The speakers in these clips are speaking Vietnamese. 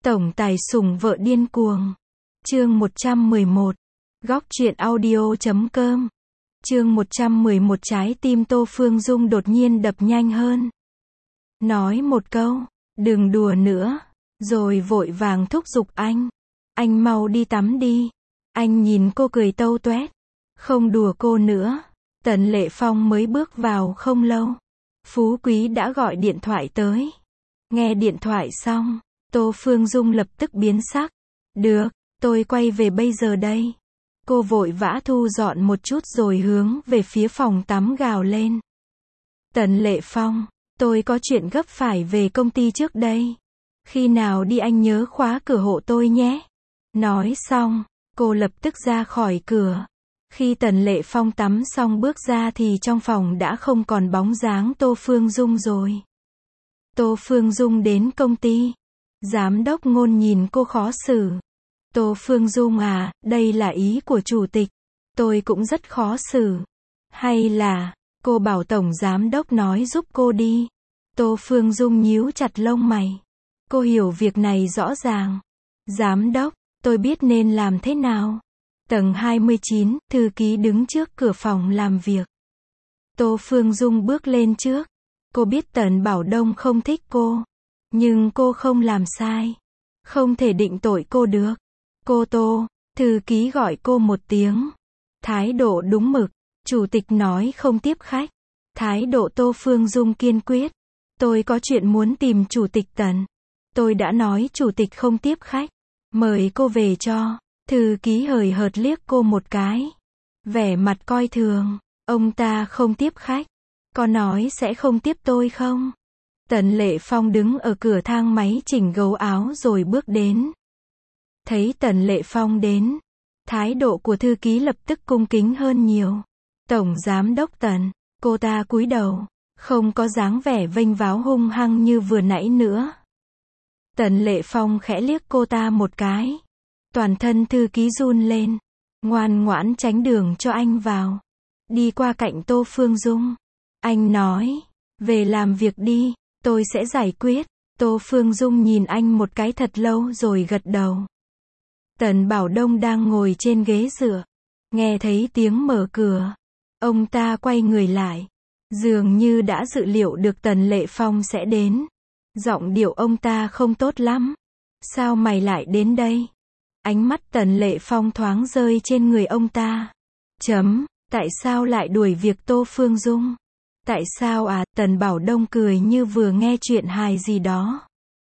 Tổng tài sủng vợ điên cuồng. Chương 111. Góc truyện audio.com. Chương 111 trái tim Tô Phương Dung đột nhiên đập nhanh hơn. Nói một câu, đừng đùa nữa, rồi vội vàng thúc giục anh. Anh mau đi tắm đi. Anh nhìn cô cười tâu toét. Không đùa cô nữa. Tần Lệ Phong mới bước vào không lâu. Phú Quý đã gọi điện thoại tới. Nghe điện thoại xong, Tô Phương Dung lập tức biến sắc. Được, tôi quay về bây giờ đây. Cô vội vã thu dọn một chút rồi hướng về phía phòng tắm gào lên. Tần Lệ Phong, tôi có chuyện gấp phải về công ty trước đây. Khi nào đi anh nhớ khóa cửa hộ tôi nhé. Nói xong, cô lập tức ra khỏi cửa. Khi Tần Lệ Phong tắm xong bước ra thì trong phòng đã không còn bóng dáng Tô Phương Dung rồi. Tô Phương Dung đến công ty. Giám đốc Ngôn nhìn cô khó xử. Tô Phương Dung à, đây là ý của chủ tịch. Tôi cũng rất khó xử. Hay là, cô bảo tổng giám đốc nói giúp cô đi. Tô Phương Dung nhíu chặt lông mày. Cô hiểu việc này rõ ràng. Giám đốc, tôi biết nên làm thế nào. Tầng 29, thư ký đứng trước cửa phòng làm việc. Tô Phương Dung bước lên trước. Cô biết Tần Bảo Đông không thích cô. Nhưng cô không làm sai. Không thể định tội cô được. Cô Tô, thư ký gọi cô một tiếng. Thái độ đúng mực. Chủ tịch nói không tiếp khách. Thái độ Tô Phương Dung kiên quyết. Tôi có chuyện muốn tìm chủ tịch Tần. Tôi đã nói chủ tịch không tiếp khách. Mời cô về cho. Thư ký hời hợt liếc cô một cái. Vẻ mặt coi thường. Ông ta không tiếp khách. Có nói sẽ không tiếp tôi không? Tần Lệ Phong đứng ở cửa thang máy chỉnh gấu áo rồi bước đến. Thấy Tần Lệ Phong đến, thái độ của thư ký lập tức cung kính hơn nhiều. Tổng giám đốc Tần, cô ta cúi đầu, không có dáng vẻ vênh váo hung hăng như vừa nãy nữa. Tần Lệ Phong khẽ liếc cô ta một cái. Toàn thân thư ký run lên, ngoan ngoãn tránh đường cho anh vào. Đi qua cạnh Tô Phương Dung. Anh nói, về làm việc đi, tôi sẽ giải quyết. Tô Phương Dung nhìn anh một cái thật lâu rồi gật đầu. Tần Bảo Đông đang ngồi trên ghế dựa. Nghe thấy tiếng mở cửa. Ông ta quay người lại. Dường như đã dự liệu được Tần Lệ Phong sẽ đến. Giọng điệu ông ta không tốt lắm. Sao mày lại đến đây? Ánh mắt Tần Lệ Phong thoáng rơi trên người ông ta. Tại sao lại đuổi việc Tô Phương Dung? Tại sao à? Tần Bảo Đông cười như vừa nghe chuyện hài gì đó.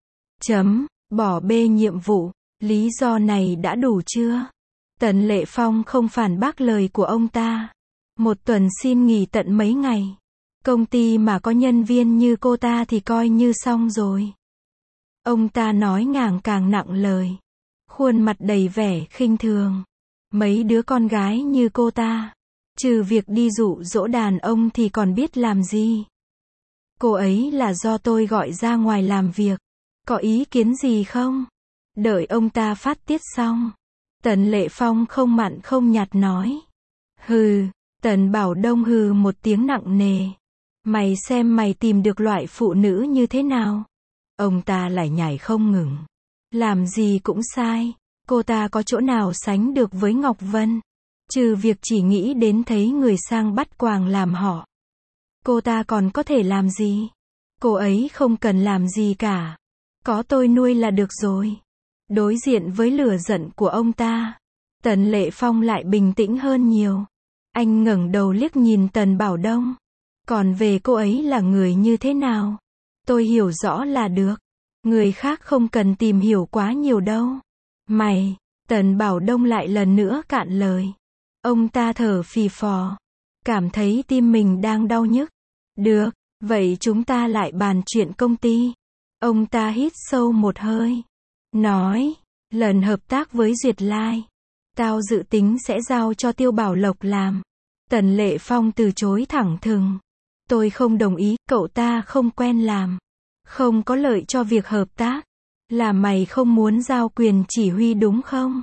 Bỏ bê nhiệm vụ. Lý do này đã đủ chưa? Tần Lệ Phong không phản bác lời của ông ta. Một tuần xin nghỉ tận mấy ngày. Công ty mà có nhân viên như cô ta thì coi như xong rồi. Ông ta nói càng nặng lời. Khuôn mặt đầy vẻ khinh thường. Mấy đứa con gái như cô ta, trừ việc đi dụ dỗ đàn ông thì còn biết làm gì. Cô ấy là do tôi gọi ra ngoài làm việc. Có ý kiến gì không? Đợi ông ta phát tiết xong. Tần Lệ Phong không mặn không nhạt nói. Hừ. Tần Bảo Đông hừ một tiếng nặng nề. Mày xem mày tìm được loại phụ nữ như thế nào? Ông ta lại nhảy không ngừng. Làm gì cũng sai. Cô ta có chỗ nào sánh được với Ngọc Vân? Trừ việc chỉ nghĩ đến thấy người sang bắt quàng làm họ. Cô ta còn có thể làm gì? Cô ấy không cần làm gì cả. Có tôi nuôi là được rồi. Đối diện với lửa giận của ông ta, Tần Lệ Phong lại bình tĩnh hơn nhiều. Anh ngẩng đầu liếc nhìn Tần Bảo Đông. Còn về cô ấy là người như thế nào? Tôi hiểu rõ là được. Người khác không cần tìm hiểu quá nhiều đâu. Mày, Tần Bảo Đông lại lần nữa cạn lời. Ông ta thở phì phò. Cảm thấy tim mình đang đau nhức. Được, vậy chúng ta lại bàn chuyện công ty. Ông ta hít sâu một hơi. Nói, lần hợp tác với Duyệt Lai, tao dự tính sẽ giao cho Tiêu Bảo Lộc làm. Tần Lệ Phong từ chối thẳng thừng. Tôi không đồng ý, cậu ta không quen làm. Không có lợi cho việc hợp tác. Là mày không muốn giao quyền chỉ huy đúng không?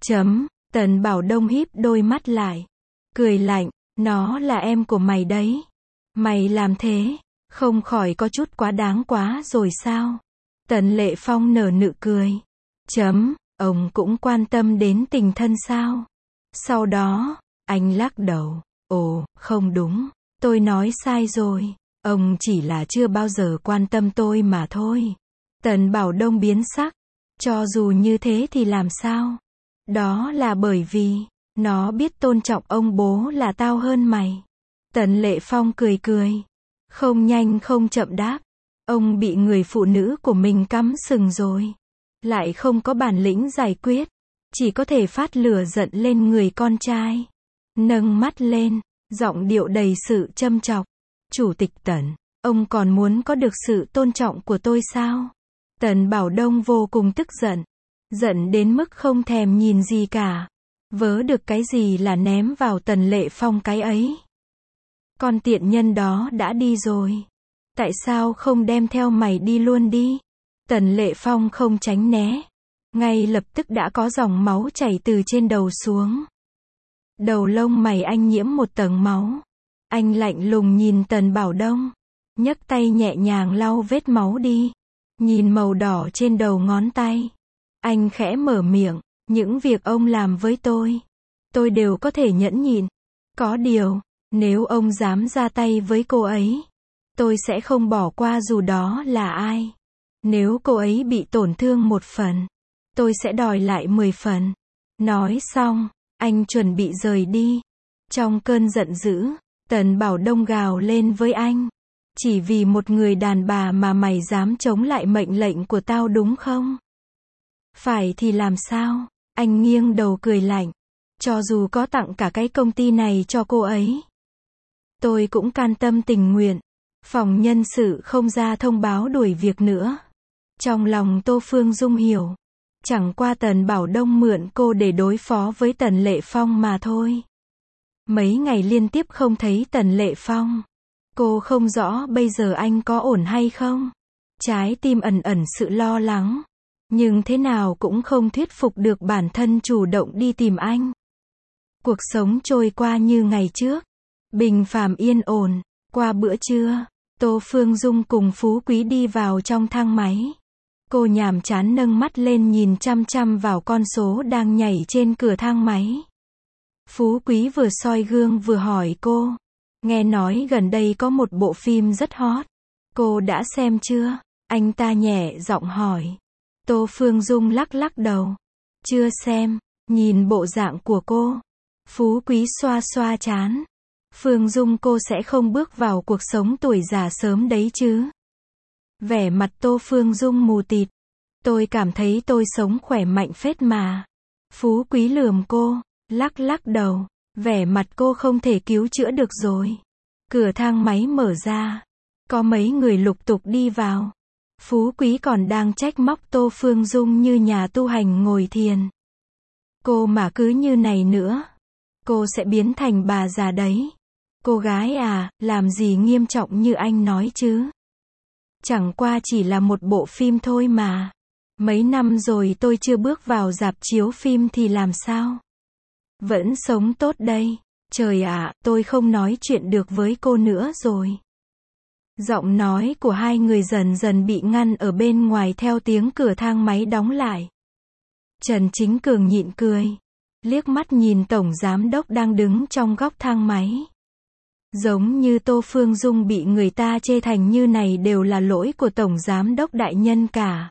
Tần Bảo Đông híp đôi mắt lại. Cười lạnh, nó là em của mày đấy. Mày làm thế, không khỏi có chút quá đáng quá rồi sao? Tần Lệ Phong nở nụ cười. Ông cũng quan tâm đến tình thân sao? Sau đó, anh lắc đầu. Ồ, không đúng. Tôi nói sai rồi. Ông chỉ là chưa bao giờ quan tâm tôi mà thôi. Tần Bảo Đông biến sắc. Cho dù như thế thì làm sao? Đó là bởi vì, nó biết tôn trọng ông bố là tao hơn mày. Tần Lệ Phong cười cười. Không nhanh không chậm đáp. Ông bị người phụ nữ của mình cắm sừng rồi. Lại không có bản lĩnh giải quyết. Chỉ có thể phát lửa giận lên người con trai. Nâng mắt lên, giọng điệu đầy sự châm chọc. Chủ tịch Tần, ông còn muốn có được sự tôn trọng của tôi sao? Tần Bảo Đông vô cùng tức giận. Giận đến mức không thèm nhìn gì cả. Vớ được cái gì là ném vào Tần Lệ Phong cái ấy. Con tiện nhân đó đã đi rồi. Tại sao không đem theo mày đi luôn đi? Tần Lệ Phong không tránh né. Ngay lập tức đã có dòng máu chảy từ trên đầu xuống. Đầu lông mày anh nhiễm một tầng máu. Anh lạnh lùng nhìn Tần Bảo Đông. Nhấc tay nhẹ nhàng lau vết máu đi. Nhìn màu đỏ trên đầu ngón tay. Anh khẽ mở miệng. Những việc ông làm với tôi đều có thể nhẫn nhịn. Có điều, nếu ông dám ra tay với cô ấy, tôi sẽ không bỏ qua dù đó là ai. Nếu cô ấy bị tổn thương 1 phần, tôi sẽ đòi lại 10 phần. Nói xong, anh chuẩn bị rời đi. Trong cơn giận dữ, Tần Bảo Đông gào lên với anh. Chỉ vì một người đàn bà mà mày dám chống lại mệnh lệnh của tao đúng không? Phải thì làm sao? Anh nghiêng đầu cười lạnh. Cho dù có tặng cả cái công ty này cho cô ấy, tôi cũng can tâm tình nguyện. Phòng nhân sự không ra thông báo đuổi việc nữa. Trong lòng Tô Phương Dung hiểu. Chẳng qua Tần Bảo Đông mượn cô để đối phó với Tần Lệ Phong mà thôi. Mấy ngày liên tiếp không thấy Tần Lệ Phong. Cô không rõ bây giờ anh có ổn hay không. Trái tim ẩn ẩn sự lo lắng. Nhưng thế nào cũng không thuyết phục được bản thân chủ động đi tìm anh. Cuộc sống trôi qua như ngày trước. Bình phàm yên ổn. Qua bữa trưa, Tô Phương Dung cùng Phú Quý đi vào trong thang máy. Cô nhàm chán nâng mắt lên nhìn chăm chăm vào con số đang nhảy trên cửa thang máy. Phú Quý vừa soi gương vừa hỏi cô. Nghe nói gần đây có một bộ phim rất hot. Cô đã xem chưa? Anh ta nhẹ giọng hỏi. Tô Phương Dung lắc lắc đầu. Chưa xem. Nhìn bộ dạng của cô, Phú Quý xoa xoa trán. Phương Dung, cô sẽ không bước vào cuộc sống tuổi già sớm đấy chứ? Vẻ mặt Tô Phương Dung mù tịt. Tôi cảm thấy tôi sống khỏe mạnh phết mà. Phú Quý lườm cô, lắc lắc đầu. Vẻ mặt cô không thể cứu chữa được rồi. Cửa thang máy mở ra. Có mấy người lục tục đi vào. Phú Quý còn đang trách móc Tô Phương Dung như nhà tu hành ngồi thiền. Cô mà cứ như này nữa, cô sẽ biến thành bà già đấy. Cô gái à, làm gì nghiêm trọng như anh nói chứ? Chẳng qua chỉ là một bộ phim thôi mà. Mấy năm rồi tôi chưa bước vào rạp chiếu phim thì làm sao? Vẫn sống tốt đây. Trời ạ, tôi không nói chuyện được với cô nữa rồi. Giọng nói của hai người dần dần bị ngăn ở bên ngoài theo tiếng cửa thang máy đóng lại. Trần Chính Cường nhịn cười. Liếc mắt nhìn Tổng Giám Đốc đang đứng trong góc thang máy. Giống như Tô Phương Dung bị người ta chê thành như này đều là lỗi của Tổng Giám Đốc đại nhân cả.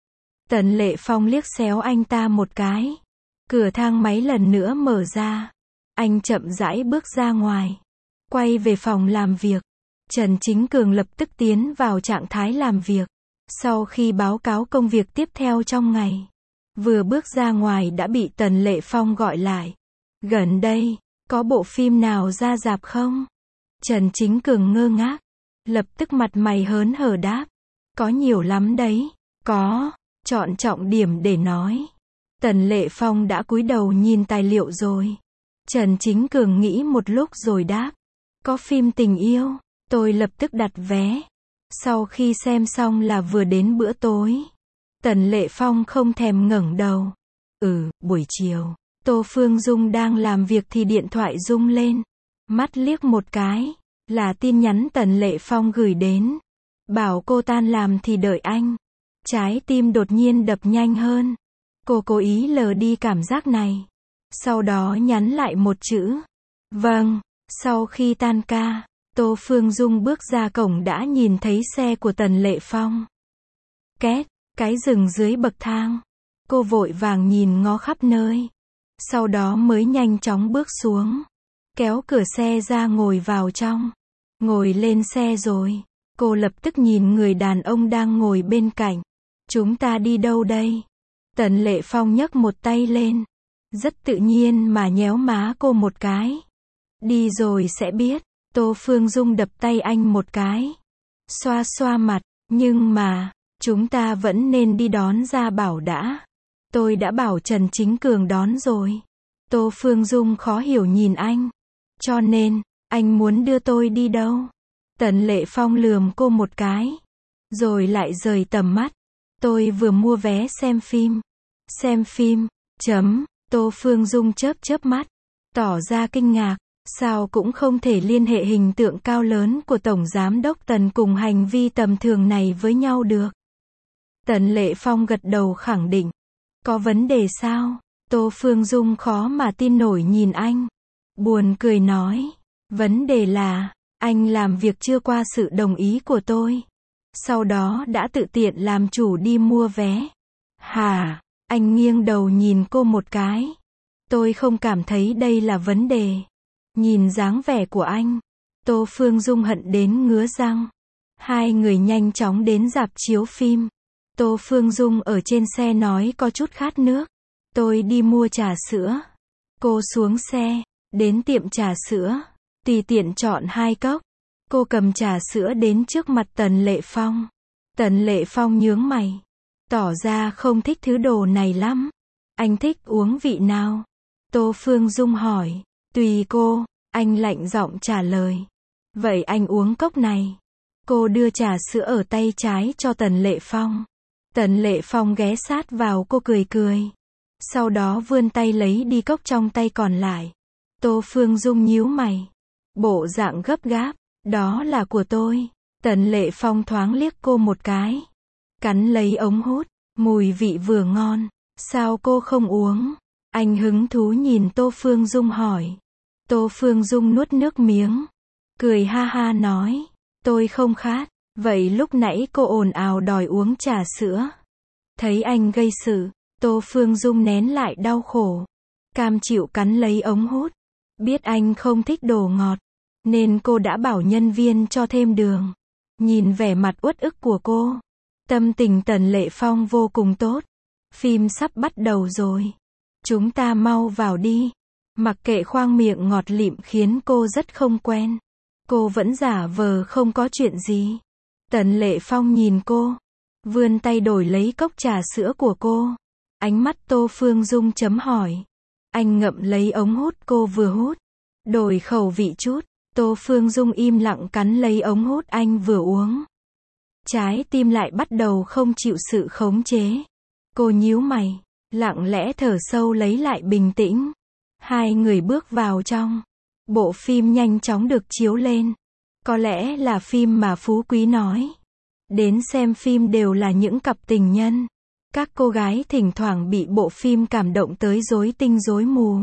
Tần Lệ Phong liếc xéo anh ta một cái. Cửa thang máy lần nữa mở ra. Anh chậm rãi bước ra ngoài. Quay về phòng làm việc. Trần Chính Cường lập tức tiến vào trạng thái làm việc. Sau khi báo cáo công việc tiếp theo trong ngày, vừa bước ra ngoài đã bị Tần Lệ Phong gọi lại. Gần đây, có bộ phim nào ra rạp không? Trần Chính Cường ngơ ngác. Lập tức mặt mày hớn hở đáp. Có nhiều lắm đấy. Có. Chọn trọng điểm để nói. Tần Lệ Phong đã cúi đầu nhìn tài liệu rồi. Trần Chính Cường nghĩ một lúc rồi đáp. Có phim tình yêu. Tôi lập tức đặt vé. Sau khi xem xong là vừa đến bữa tối. Tần Lệ Phong không thèm ngẩng đầu. Buổi chiều, Tô Phương Dung đang làm việc thì điện thoại rung lên. Mắt liếc một cái, là tin nhắn Tần Lệ Phong gửi đến. Bảo cô tan làm thì đợi anh. Trái tim đột nhiên đập nhanh hơn. Cô cố ý lờ đi cảm giác này. Sau đó nhắn lại một chữ. Vâng. Sau khi tan ca, Tô Phương Dung bước ra cổng đã nhìn thấy xe của Tần Lệ Phong. Két, cái dừng dưới bậc thang. Cô vội vàng nhìn ngó khắp nơi. Sau đó mới nhanh chóng bước xuống. Kéo cửa xe ra ngồi vào trong. Ngồi lên xe rồi. Cô lập tức nhìn người đàn ông đang ngồi bên cạnh. Chúng ta đi đâu đây? Tần Lệ Phong nhấc một tay lên. Rất tự nhiên mà nhéo má cô một cái. Đi rồi sẽ biết. Tô Phương Dung đập tay anh một cái. Xoa xoa mặt. Nhưng mà, chúng ta vẫn nên đi đón Gia Bảo đã. Tôi đã bảo Trần Chính Cường đón rồi. Tô Phương Dung khó hiểu nhìn anh. Cho nên, anh muốn đưa tôi đi đâu? Tần Lệ Phong lườm cô một cái. Rồi lại rời tầm mắt. Tôi vừa mua vé xem phim. Xem phim, Tô Phương Dung chớp chớp mắt. Tỏ ra kinh ngạc. Sao cũng không thể liên hệ hình tượng cao lớn của Tổng Giám đốc Tần cùng hành vi tầm thường này với nhau được. Tần Lệ Phong gật đầu khẳng định. Có vấn đề sao? Tô Phương Dung khó mà tin nổi nhìn anh. Buồn cười nói. Vấn đề là, anh làm việc chưa qua sự đồng ý của tôi. Sau đó đã tự tiện làm chủ đi mua vé. Hả? Anh nghiêng đầu nhìn cô một cái. Tôi không cảm thấy đây là vấn đề. Nhìn dáng vẻ của anh, Tô Phương Dung hận đến ngứa răng. Hai người nhanh chóng đến rạp chiếu phim. Tô Phương Dung ở trên xe nói có chút khát nước. Tôi đi mua trà sữa. Cô xuống xe, đến tiệm trà sữa, tùy tiện chọn 2 cốc. Cô cầm trà sữa đến trước mặt Tần Lệ Phong. Tần Lệ Phong nhướng mày, tỏ ra không thích thứ đồ này lắm. Anh thích uống vị nào? Tô Phương Dung hỏi. Tùy cô, anh lạnh giọng trả lời. Vậy anh uống cốc này. Cô đưa trà sữa ở tay trái cho Tần Lệ Phong. Tần Lệ Phong ghé sát vào cô cười cười. Sau đó vươn tay lấy đi cốc trong tay còn lại. Tô Phương Dung nhíu mày. Bộ dạng gấp gáp. Đó là của tôi. Tần Lệ Phong thoáng liếc cô một cái. Cắn lấy ống hút. Mùi vị vừa ngon. Sao cô không uống? Anh hứng thú nhìn Tô Phương Dung hỏi. Tô Phương Dung nuốt nước miếng. Cười ha ha nói. Tôi không khát. Vậy lúc nãy cô ồn ào đòi uống trà sữa. Thấy anh gây sự, Tô Phương Dung nén lại đau khổ. Cam chịu cắn lấy ống hút. Biết anh không thích đồ ngọt. Nên cô đã bảo nhân viên cho thêm đường. Nhìn vẻ mặt uất ức của cô. Tâm tình Tần Lệ Phong vô cùng tốt. Phim sắp bắt đầu rồi. Chúng ta mau vào đi. Mặc kệ khoang miệng ngọt lịm khiến cô rất không quen. Cô vẫn giả vờ không có chuyện gì. Tần Lệ Phong nhìn cô. Vươn tay đổi lấy cốc trà sữa của cô. Ánh mắt Tô Phương Dung chấm hỏi. Anh ngậm lấy ống hút cô vừa hút. Đổi khẩu vị chút. Tô Phương Dung im lặng cắn lấy ống hút anh vừa uống. Trái tim lại bắt đầu không chịu sự khống chế. Cô nhíu mày. Lặng lẽ thở sâu lấy lại bình tĩnh. Hai người bước vào trong. Bộ phim nhanh chóng được chiếu lên. Có lẽ là phim mà Phú Quý nói. Đến xem phim đều là những cặp tình nhân. Các cô gái thỉnh thoảng bị bộ phim cảm động tới rối tinh rối mù.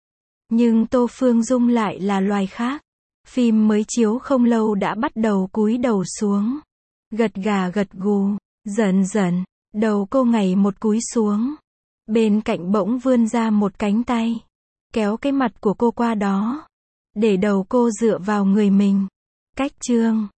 Nhưng Tô Phương Dung lại là loài khác. Phim mới chiếu không lâu đã bắt đầu cúi đầu xuống. Gật gà gật gù. Dần dần, đầu cô ngày một cúi xuống. Bên cạnh bỗng vươn ra một cánh tay. Kéo cái mặt của cô qua đó. Để đầu cô dựa vào người mình. Cách chương